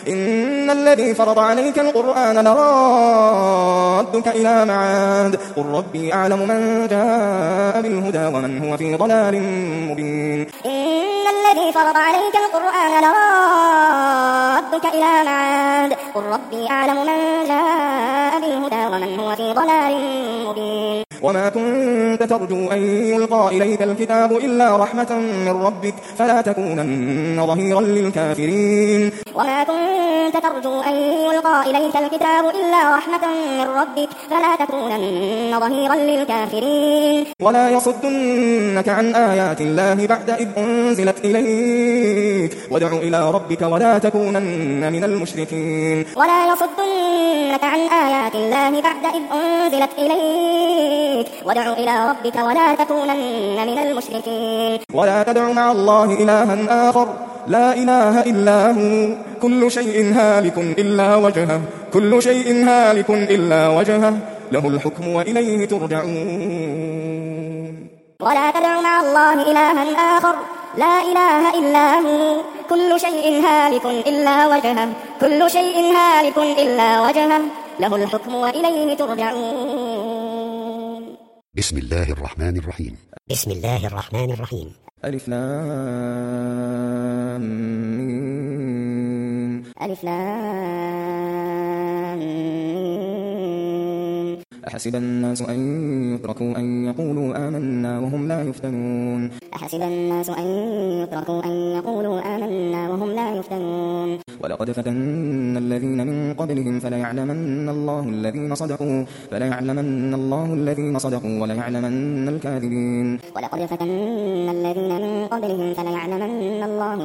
إن الذي فرض عليك القرآن لرادك إلى معاد قل ربي أعلم من جاء بالهدى ومن هو في ضلال مبين إن الذي فرض عليك القرآن لرادك إلى معاد قل ربي أعلم من جاء بالهدى ومن هو في ضلال مبين وما كنت ترجو أن يلقى إليك الكتاب إلا رحمة من ربك فلا تكونن ظهيرا للكافرين وما كنت ترجو أن يلقى إليك الكتاب إلا رحمة من ربك فلا تكونن ظهيرا للكافرين ولا يصدنك عن آيات الله بعد إذ أنزلت إليك وادع إلى ربك ولا تكونن من المشركين ولا يصدنك عن آيات الله بعد إذ أنزلت إليك وادع إلى ربك ولا تكونن من المشركين ولا تدع مع الله إلها آخر لا إله إلا هو كل شيء هالك إلا وجهه كل شيء هالك إلا وجهه له الحكم وإليه ترجعون ولا تدع مع الله إلها آخر لا إله إلا هو كل شيء هالك إلا وجهه كل شيء هالك إلا وجهه له الحكم وإليه ترجعون بسم الله الرحمن الرحيم بسم الله الرحمن الرحيم ألف لام ميم ألف لام ميم أحسب الناس أن يتركوا أن يقولوا آمنا وهم لا يفتنون أحسب الناس أن يتركوا أن يقولوا آمنا وهم لا يفتنون ولقد فتنا الذين من قبلهم فليعلمن الله الذين صدقوا وليعلمن الكاذبين ولقد فتنا الذين من قبلهم فليعلمن الله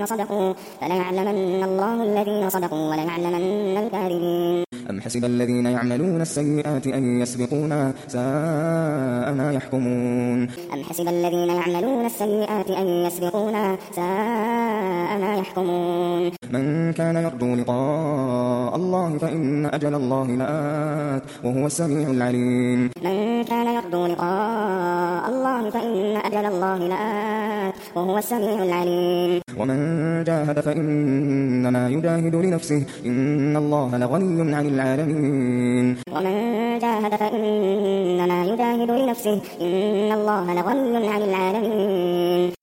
الذين صدقوا وليعلمن الكاذبين أم حسب الذين يعملون السيئات أن يسبقونا ساء ما يحكمون أم حسب الذين يعملون السيئات أن يسبقونا ساء ما يحكمون من كان يرجو لقاء الله فإن أجل الله لآت وهو السميع العليم من كان يرجو لقاء الله فإن أجل الله لآت وهو السميع العليم ومن جاهد فإنما يجاهد لنفسه إن الله لغني عن العالمين ومن جاهد فإنما يجاهد لنفسه إن الله لغني عن العالمين